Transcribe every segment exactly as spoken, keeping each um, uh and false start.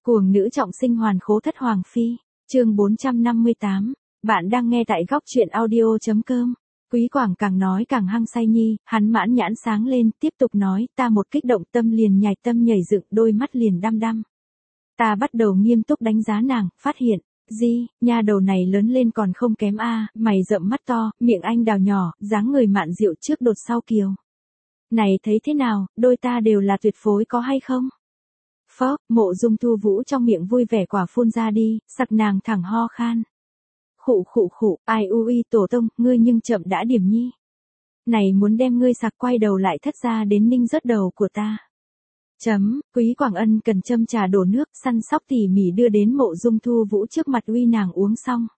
Cuồng nữ trọng sinh hoàn khố thất hoàng phi, chương bốn trăm năm mươi tám, bạn đang nghe tại góc truyện audio.com. Quý Quảng càng nói càng hăng say nhi, hắn mãn nhãn sáng lên, tiếp tục nói, ta một kích động tâm liền nhảy tâm nhảy dựng, đôi mắt liền đăm đăm. Ta bắt đầu nghiêm túc đánh giá nàng, phát hiện, di, nha đầu này lớn lên còn không kém a, mày rậm mắt to, miệng anh đào nhỏ, dáng người mạn dịu trước đột sau kiều. Này thấy thế nào, đôi ta đều là tuyệt phối có hay không? Phó, Mộ Dung Thu Vũ trong miệng vui vẻ quả phun ra đi, sặc nàng thẳng ho khan. Khụ khụ khụ, ai u y tổ tông, ngươi nhưng chậm đã điểm nhi. Này muốn đem ngươi sặc quay đầu lại thất ra đến ninh rớt đầu của ta. Chấm, Quý Quảng Ân cần châm trà đổ nước, săn sóc tỉ mỉ đưa đến Mộ Dung Thu Vũ trước mặt uy nàng uống xong.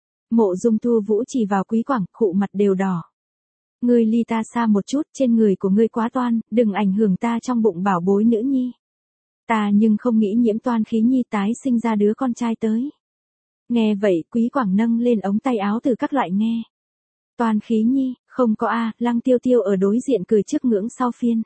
Mộ Dung Thu Vũ chỉ vào Quý Quảng, khụ mặt đều đỏ. Ngươi ly ta xa một chút, trên người của ngươi quá toan, đừng ảnh hưởng ta trong bụng bảo bối nữ nhi. Ta nhưng không nghĩ nhiễm toan khí nhi tái sinh ra đứa con trai tới. Nghe vậy, Quý Quảng nâng lên ống tay áo từ các loại nghe. Toan khí nhi, không có a, Lăng Tiêu Tiêu ở đối diện cười trước ngưỡng sau phiên.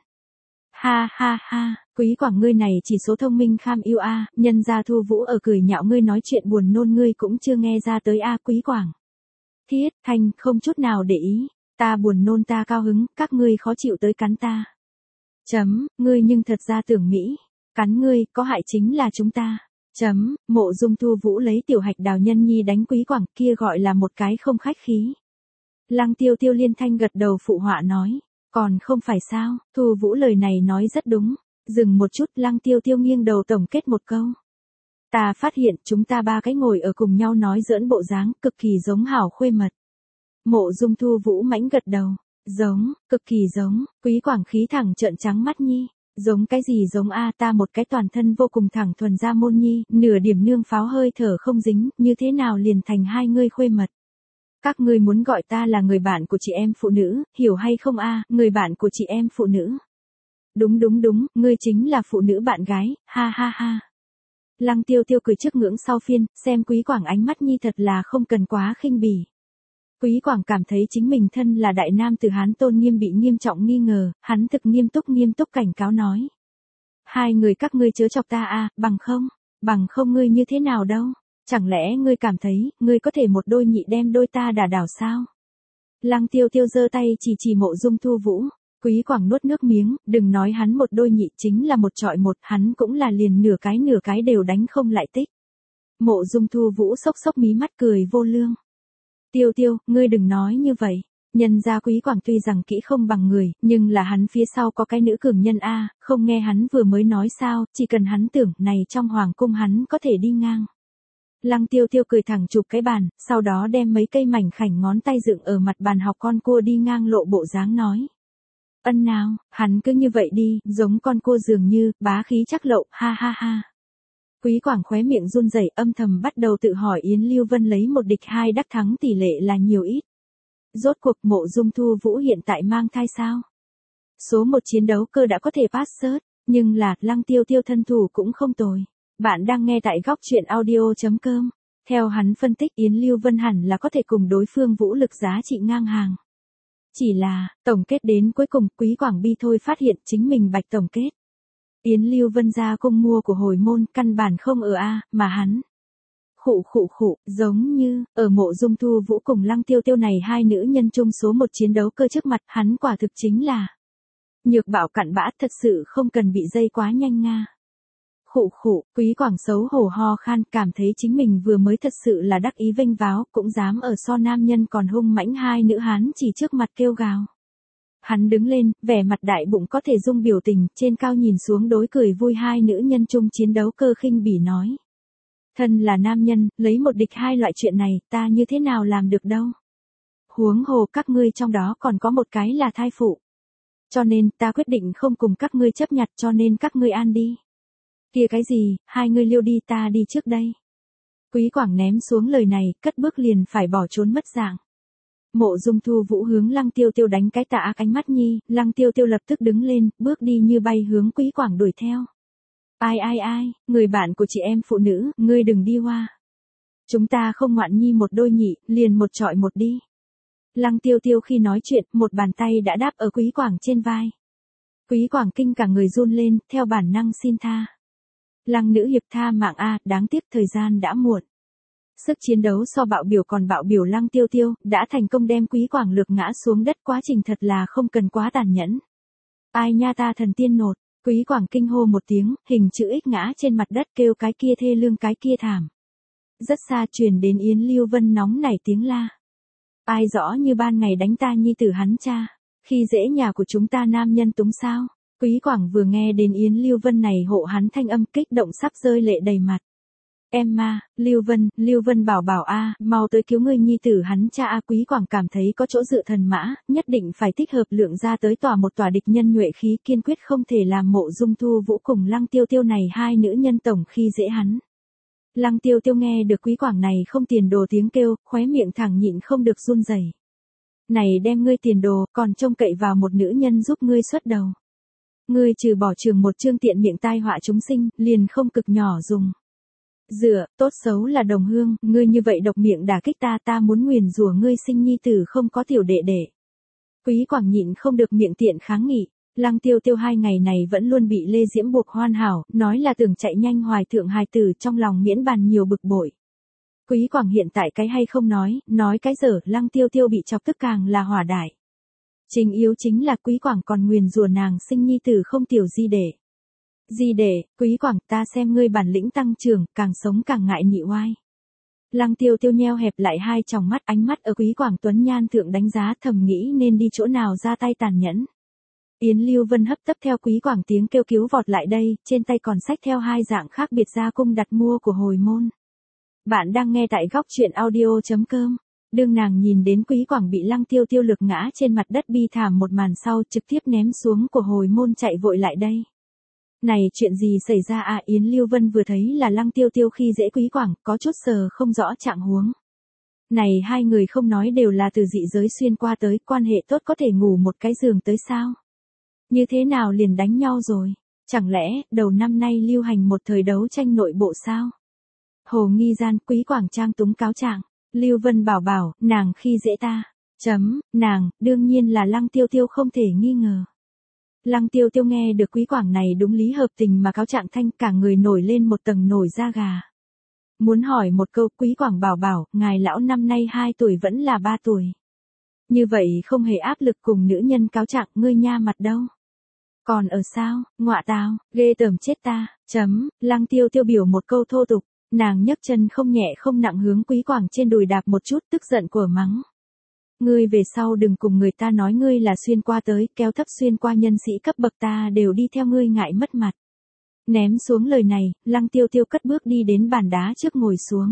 Ha ha ha, Quý Quảng ngươi này chỉ số thông minh kham yêu a, nhân gia Thu Vũ ở cười nhạo ngươi nói chuyện buồn nôn ngươi cũng chưa nghe ra tới a Quý Quảng. Thiết, Thanh, không chút nào để ý, ta buồn nôn ta cao hứng, các ngươi khó chịu tới cắn ta. Chấm, ngươi nhưng thật ra tưởng Mỹ. Cắn ngươi, có hại chính là chúng ta. Chấm, Mộ Dung Thu Vũ lấy tiểu hạch đào nhân nhi đánh Quý Quảng kia gọi là một cái không khách khí. Lăng Tiêu Tiêu liên thanh gật đầu phụ họa nói, còn không phải sao, Thu Vũ lời này nói rất đúng. Dừng một chút, Lăng Tiêu Tiêu nghiêng đầu tổng kết một câu. Ta phát hiện chúng ta ba cái ngồi ở cùng nhau nói giỡn bộ dáng, cực kỳ giống hảo khuê mật. Mộ Dung Thu Vũ mãnh gật đầu, giống, cực kỳ giống, Quý Quảng khí thẳng trợn trắng mắt nhi. Giống cái gì giống a, ta một cái toàn thân vô cùng thẳng thuần ra môn nhi, nửa điểm nương pháo hơi thở không dính, như thế nào liền thành hai ngươi khuê mật. Các ngươi muốn gọi ta là người bạn của chị em phụ nữ, hiểu hay không a, người bạn của chị em phụ nữ. Đúng đúng đúng, ngươi chính là phụ nữ bạn gái, ha ha ha. Lăng Tiêu Tiêu cười trước ngưỡng sau phiên, xem Quý Quảng ánh mắt nhi thật là không cần quá khinh bỉ. Quý Quảng cảm thấy chính mình thân là đại nam tử Hán tôn nghiêm bị nghiêm trọng nghi ngờ, hắn thực nghiêm túc nghiêm túc cảnh cáo nói. Hai người các ngươi chớ chọc ta a, bằng không, bằng không ngươi như thế nào đâu, chẳng lẽ ngươi cảm thấy, ngươi có thể một đôi nhị đem đôi ta đả đảo sao? Lăng Tiêu Tiêu giơ tay chỉ chỉ Mộ Dung Thu Vũ, Quý Quảng nuốt nước miếng, đừng nói hắn một đôi nhị chính là một trọi một, hắn cũng là liền nửa cái nửa cái đều đánh không lại tích. Mộ Dung Thu Vũ sốc sốc mí mắt cười vô lương. Tiêu Tiêu, ngươi đừng nói như vậy. Nhân gia Quý Quảng tuy rằng kỹ không bằng người, nhưng là hắn phía sau có cái nữ cường nhân a, không nghe hắn vừa mới nói sao, chỉ cần hắn tưởng này trong hoàng cung hắn có thể đi ngang. Lăng Tiêu Tiêu cười thẳng chụp cái bàn, sau đó đem mấy cây mảnh khảnh ngón tay dựng ở mặt bàn học con cua đi ngang lộ bộ dáng nói. Ân nào, hắn cứ như vậy đi, giống con cua dường như, bá khí chắc lậu, ha ha ha. Quý Quảng khóe miệng run rẩy âm thầm bắt đầu tự hỏi Yến Lưu Vân lấy một địch hai đắc thắng tỷ lệ là nhiều ít. Rốt cuộc Mộ Dung Thu Vũ hiện tại mang thai sao? Số một chiến đấu cơ đã có thể pass search, nhưng là Lăng Tiêu Tiêu thân thủ cũng không tồi. Bạn đang nghe tại góc truyện audio.com. Theo hắn phân tích Yến Lưu Vân hẳn là có thể cùng đối phương vũ lực giá trị ngang hàng. Chỉ là, tổng kết đến cuối cùng Quý Quảng bi thôi phát hiện chính mình bạch tổng kết. Yến Lưu Vân ra cung mua của hồi môn căn bản không ở A, mà hắn. Khụ khụ khụ, giống như, ở Mộ Dung Thu Vũ cùng Lăng Tiêu Tiêu này hai nữ nhân chung số một chiến đấu cơ trước mặt hắn quả thực chính là. Nhược bạo cặn bã thật sự không cần bị dây quá nhanh nga. Khụ khụ, Quý Quảng xấu hổ ho khan cảm thấy chính mình vừa mới thật sự là đắc ý vênh váo cũng dám ở so nam nhân còn hung mãnh hai nữ hán chỉ trước mặt kêu gào. Hắn đứng lên, vẻ mặt đại bụng có thể dung biểu tình, trên cao nhìn xuống đối cười vui hai nữ nhân chung chiến đấu cơ khinh bỉ nói. Thân là nam nhân, lấy một địch hai loại chuyện này, ta như thế nào làm được đâu. Huống hồ các ngươi trong đó còn có một cái là thai phụ. Cho nên, ta quyết định không cùng các ngươi chấp nhặt cho nên các ngươi an đi. Kia cái gì, hai ngươi liêu đi ta đi trước đây. Quý Quảng ném xuống lời này, cất bước liền phải bỏ trốn mất dạng. Mộ Dung Thu Vũ hướng Lăng Tiêu Tiêu đánh cái tà ác ánh mắt nhi, Lăng Tiêu Tiêu lập tức đứng lên, bước đi như bay hướng Quý Quảng đuổi theo. Ai ai ai, người bạn của chị em phụ nữ, ngươi đừng đi hoa. Chúng ta không ngoạn nhi một đôi nhị, liền một trọi một đi. Lăng Tiêu Tiêu khi nói chuyện, một bàn tay đã đáp ở Quý Quảng trên vai. Quý Quảng kinh cả người run lên, theo bản năng xin tha. Lăng nữ hiệp tha mạng a, đáng tiếc thời gian đã muộn. Sức chiến đấu so bạo biểu còn bạo biểu Lăng Tiêu Tiêu, đã thành công đem Quý Quảng lược ngã xuống đất, quá trình thật là không cần quá tàn nhẫn. Ai nha ta thần tiên nột, Quý Quảng kinh hô một tiếng, hình chữ X ngã trên mặt đất kêu cái kia thê lương cái kia thảm. Rất xa truyền đến Yến Lưu Vân nóng nảy tiếng la. Ai rõ như ban ngày đánh ta nhi tử hắn cha, khi dễ nhà của chúng ta nam nhân túng sao. Quý Quảng vừa nghe đến Yến Lưu Vân này hộ hắn thanh âm kích động sắp rơi lệ đầy mặt. Em ma, Lưu Vân, Lưu Vân bảo bảo a, mau tới cứu ngươi nhi tử hắn cha a. Quý Quảng cảm thấy có chỗ dựa thần mã, nhất định phải tích hợp lượng ra tới tỏa một tòa địch nhân nhuệ khí, kiên quyết không thể làm Mộ Dung Thu Vũ cùng Lăng Tiêu Tiêu này hai nữ nhân tổng khi dễ hắn. Lăng Tiêu Tiêu nghe được Quý Quảng này không tiền đồ tiếng kêu, khóe miệng thẳng nhịn không được run rẩy. Này đem ngươi tiền đồ, còn trông cậy vào một nữ nhân giúp ngươi xuất đầu. Ngươi trừ bỏ trường một chương tiện miệng tai họa chúng sinh, liền không cực nhỏ dùng. Dựa, tốt xấu là đồng hương, ngươi như vậy độc miệng đả kích ta, ta muốn nguyền rủa ngươi sinh nhi tử không có tiểu đệ đệ. Quý Quảng nhịn không được miệng tiện kháng nghị. Lăng Tiêu Tiêu hai ngày này vẫn luôn bị Lê Diễm buộc hoàn hảo, nói là tưởng chạy nhanh hoài thượng hài tử, trong lòng miễn bàn nhiều bực bội. Quý Quảng hiện tại cái hay không nói, nói cái dở, Lăng Tiêu Tiêu bị chọc tức càng là hỏa đại. Chính yếu chính là Quý Quảng còn nguyền rủa nàng sinh nhi tử không tiểu di đệ. Di đệ, Quý Quảng, ta xem ngươi bản lĩnh tăng trưởng, càng sống càng ngại nhị oai. Lăng Tiêu Tiêu nheo hẹp lại hai tròng mắt, ánh mắt ở Quý Quảng tuấn nhan thượng đánh giá, thầm nghĩ nên đi chỗ nào ra tay tàn nhẫn. Yến Lưu Vân hấp tấp theo Quý Quảng tiếng kêu cứu vọt lại đây, trên tay còn xách theo hai dạng khác biệt gia cung đặt mua của hồi môn. Bạn đang nghe tại góc truyện audio chấm com. Đương nàng nhìn đến Quý Quảng bị Lăng Tiêu Tiêu lực ngã trên mặt đất bi thảm một màn sau, trực tiếp ném xuống của hồi môn chạy vội lại đây. Này chuyện gì xảy ra à? Yến Lưu Vân vừa thấy là Lăng Tiêu Tiêu khi dễ Quý Quảng, có chút sờ không rõ trạng huống. Này hai người không nói đều là từ dị giới xuyên qua tới, quan hệ tốt có thể ngủ một cái giường tới sao? Như thế nào liền đánh nhau rồi? Chẳng lẽ, đầu năm nay lưu hành một thời đấu tranh nội bộ sao? Hồ nghi gian, Quý Quảng trang túng cáo trạng. Lưu Vân bảo bảo, nàng khi dễ ta. Chấm, nàng, đương nhiên là Lăng Tiêu Tiêu không thể nghi ngờ. Lăng Tiêu Tiêu nghe được Quý Quảng này đúng lý hợp tình mà cáo trạng thanh, cả người nổi lên một tầng nổi da gà. Muốn hỏi một câu, Quý Quảng bảo bảo, ngài lão năm nay hai tuổi vẫn là ba tuổi. Như vậy không hề áp lực cùng nữ nhân cáo trạng, ngươi nha mặt đâu. Còn ở sao, ngọa tào, ghê tởm chết ta, chấm, Lăng Tiêu Tiêu biểu một câu thô tục, nàng nhấc chân không nhẹ không nặng hướng Quý Quảng trên đùi đạp một chút, tức giận của mắng. Ngươi về sau đừng cùng người ta nói ngươi là xuyên qua tới, kéo thấp xuyên qua nhân sĩ cấp bậc ta đều đi theo ngươi ngại mất mặt. Ném xuống lời này, Lăng Tiêu Tiêu cất bước đi đến bàn đá trước ngồi xuống.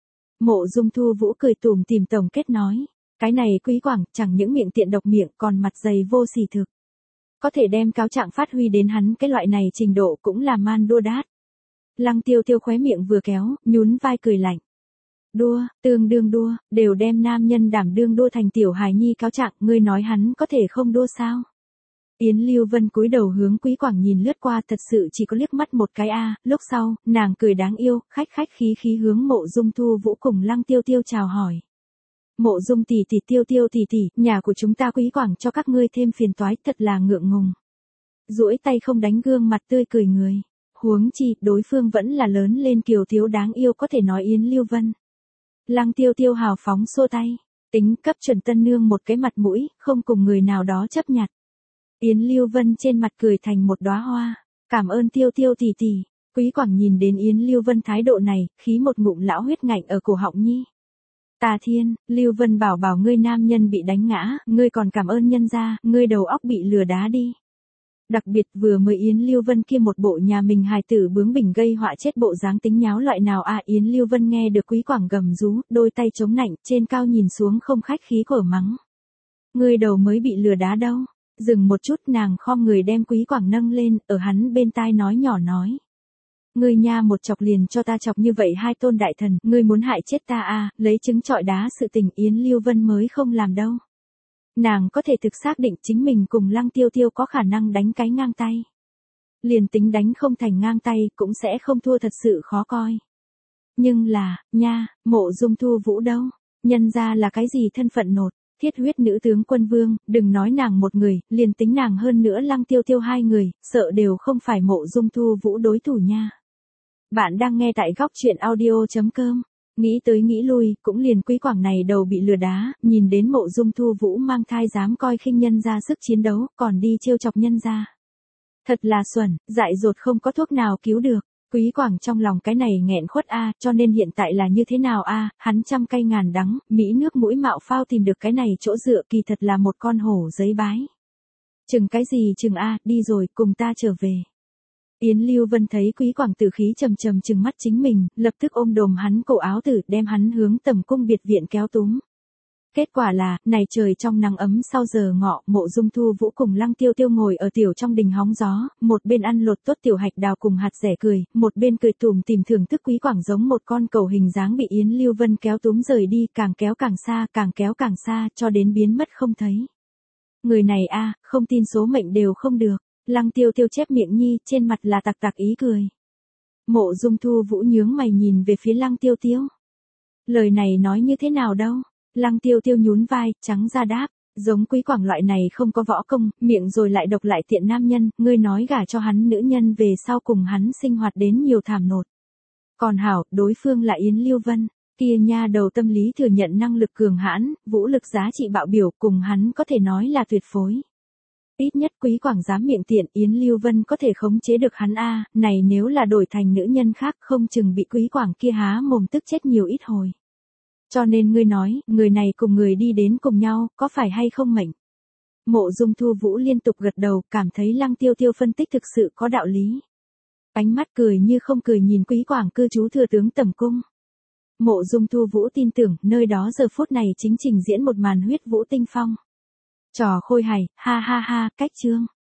Mộ Dung Thu Vũ cười tủm tỉm tổng kết nói, cái này Quý Quảng chẳng những miệng tiện độc miệng còn mặt dày vô sỉ thực. Có thể đem cáo trạng phát huy đến hắn cái loại này trình độ cũng là man đua đát. Lăng Tiêu Tiêu khóe miệng vừa kéo, nhún vai cười lạnh. Đua, tương đương đua, đều đem nam nhân đảm đương đua thành tiểu hài nhi cáo trạng, ngươi nói hắn có thể không đua sao? Yến Lưu Vân cúi đầu hướng Quý Quảng nhìn lướt qua, thật sự chỉ có liếc mắt một cái a, à. Lúc sau, nàng cười đáng yêu, khách khách khí khí hướng Mộ Dung Thu Vũ cùng Lăng Tiêu Tiêu chào hỏi. Mộ Dung tỷ tỷ, Tiêu Tiêu tỷ tỷ, nhà của chúng ta Quý Quảng cho các ngươi thêm phiền toái, thật là ngượng ngùng. Duỗi tay không đánh gương mặt tươi cười người. Huống chi, đối phương vẫn là lớn lên kiều thiếu đáng yêu, có thể nói Yến Lưu Vân. Lăng Tiêu Tiêu hào phóng xô tay, tính cấp chuẩn tân nương một cái mặt mũi, không cùng người nào đó chấp nhặt. Yến Lưu Vân trên mặt cười thành một đóa hoa, cảm ơn Tiêu Tiêu tỷ tỷ. Quý Quảng nhìn đến Yến Lưu Vân thái độ này, khí một ngụm lão huyết ngạnh ở cổ họng nhi. Tà thiên, Lưu Vân bảo bảo ngươi nam nhân bị đánh ngã, ngươi còn cảm ơn nhân gia, ngươi đầu óc bị lừa đá đi. Đặc biệt vừa mới Yến Lưu Vân kia một bộ nhà mình hài tử bướng bỉnh gây họa chết bộ dáng tính nháo loại nào à. Yến Lưu Vân nghe được Quý Quảng gầm rú, đôi tay chống nạnh, trên cao nhìn xuống không khách khí của mắng. Ngươi đầu mới bị lừa đá đâu. Dừng một chút, nàng khom người đem Quý Quảng nâng lên, ở hắn bên tai nói nhỏ nói. Ngươi nha một chọc liền cho ta chọc như vậy hai tôn đại thần, ngươi muốn hại chết ta à, lấy trứng trọi đá sự tình Yến Lưu Vân mới không làm đâu. Nàng có thể thực xác định chính mình cùng Lăng Tiêu Tiêu có khả năng đánh cái ngang tay. Liền tính đánh không thành ngang tay, cũng sẽ không thua thật sự khó coi. Nhưng là, nha, Mộ Dung Thu Vũ đâu, nhân ra là cái gì thân phận nột, thiết huyết nữ tướng quân vương, đừng nói nàng một người, liền tính nàng hơn nữa Lăng Tiêu Tiêu hai người, sợ đều không phải Mộ Dung Thu Vũ đối thủ nha. Bạn đang nghe tại góc chuyện audio chấm com. Nghĩ tới nghĩ lui, cũng liền Quý Quảng này đầu bị lừa đá, nhìn đến Mộ Dung Thu Vũ mang thai dám coi khinh nhân ra sức chiến đấu, còn đi trêu chọc nhân ra. Thật là xuẩn, dại dột không có thuốc nào cứu được. Quý Quảng trong lòng cái này nghẹn khuất a, cho nên hiện tại là như thế nào a, hắn trăm cay ngàn đắng, mỹ nước mũi mạo phao tìm được cái này chỗ dựa kỳ thật là một con hổ giấy bái. Chừng cái gì chừng a, đi rồi, cùng ta trở về. Yến Lưu Vân thấy Quý Quảng tử khí trầm trầm trừng mắt chính mình, lập tức ôm đồm hắn cổ áo tử, đem hắn hướng tầm cung biệt viện kéo túm. Kết quả là, này trời trong nắng ấm sau giờ ngọ, Mộ Dung Thu Vũ cùng Lăng Tiêu Tiêu ngồi ở tiểu trong đình hóng gió, một bên ăn lột tốt tiểu hạch đào cùng hạt rẻ cười, một bên cười tủm tìm thưởng thức Quý Quảng giống một con cầu hình dáng bị Yến Lưu Vân kéo túm rời đi, càng kéo càng xa, càng kéo càng xa, cho đến biến mất không thấy. Người này a, không tin số mệnh đều không được. Lăng Tiêu Tiêu chép miệng nhi, trên mặt là tặc tặc ý cười. Mộ Dung Thu Vũ nhướng mày nhìn về phía Lăng Tiêu Tiêu. Lời này nói như thế nào đâu? Lăng Tiêu Tiêu nhún vai, trắng ra đáp, giống Quý Quảng loại này không có võ công, miệng rồi lại độc lại tiện nam nhân, ngươi nói gả cho hắn nữ nhân về sau cùng hắn sinh hoạt đến nhiều thảm nột. Còn hảo, đối phương là Yến Lưu Vân, kia nha đầu tâm lý thừa nhận năng lực cường hãn, vũ lực giá trị bạo biểu, cùng hắn có thể nói là tuyệt phối. Ít nhất Quý Quảng dám miệng tiện, Yến Lưu Vân có thể khống chế được hắn a, này nếu là đổi thành nữ nhân khác không chừng bị Quý Quảng kia há mồm tức chết nhiều ít hồi. Cho nên ngươi nói, người này cùng người đi đến cùng nhau, có phải hay không mệnh? Mộ Dung Thu Vũ liên tục gật đầu, cảm thấy Lăng Tiêu Tiêu phân tích thực sự có đạo lý. Ánh mắt cười như không cười nhìn Quý Quảng cư trú thừa tướng tầm cung. Mộ Dung Thu Vũ tin tưởng, nơi đó giờ phút này chính trình diễn một màn huyết vũ tinh phong. Trò khôi hài, ha ha ha, cách chương.